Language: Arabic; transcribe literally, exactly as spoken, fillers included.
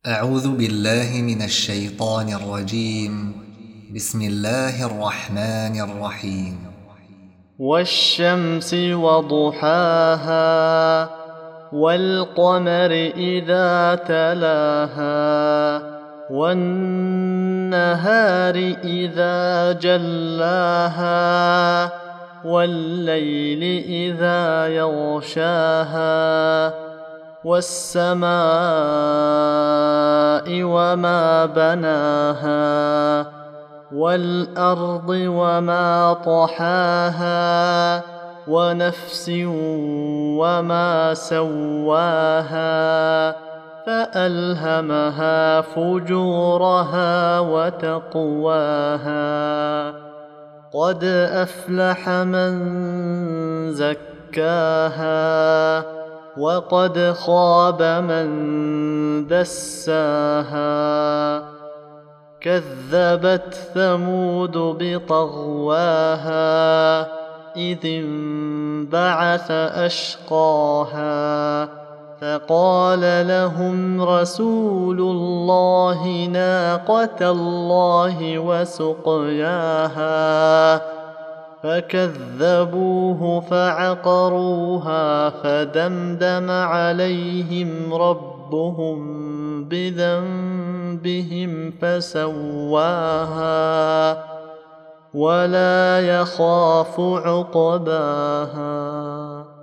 أعوذ بالله من الشيطان الرجيم. بسم الله الرحمن الرحيم. والشمس وضحاها والقمر إذا تلاها والنهار إذا جلاها والليل إذا يغشاها والسماء وما بناها والأرض وما طحاها ونفس وما سواها فألهمها فجورها وتقواها قد أفلح من زكاها وقد خاب من دساها كذبت ثمود بطغواها إذ انبعث أشقاها فقال لهم رسول الله ناقة الله وسقياها فكذبوه فعقروها فدمدم عليهم ربهم بذنبهم فسواها ولا يخاف عقباها.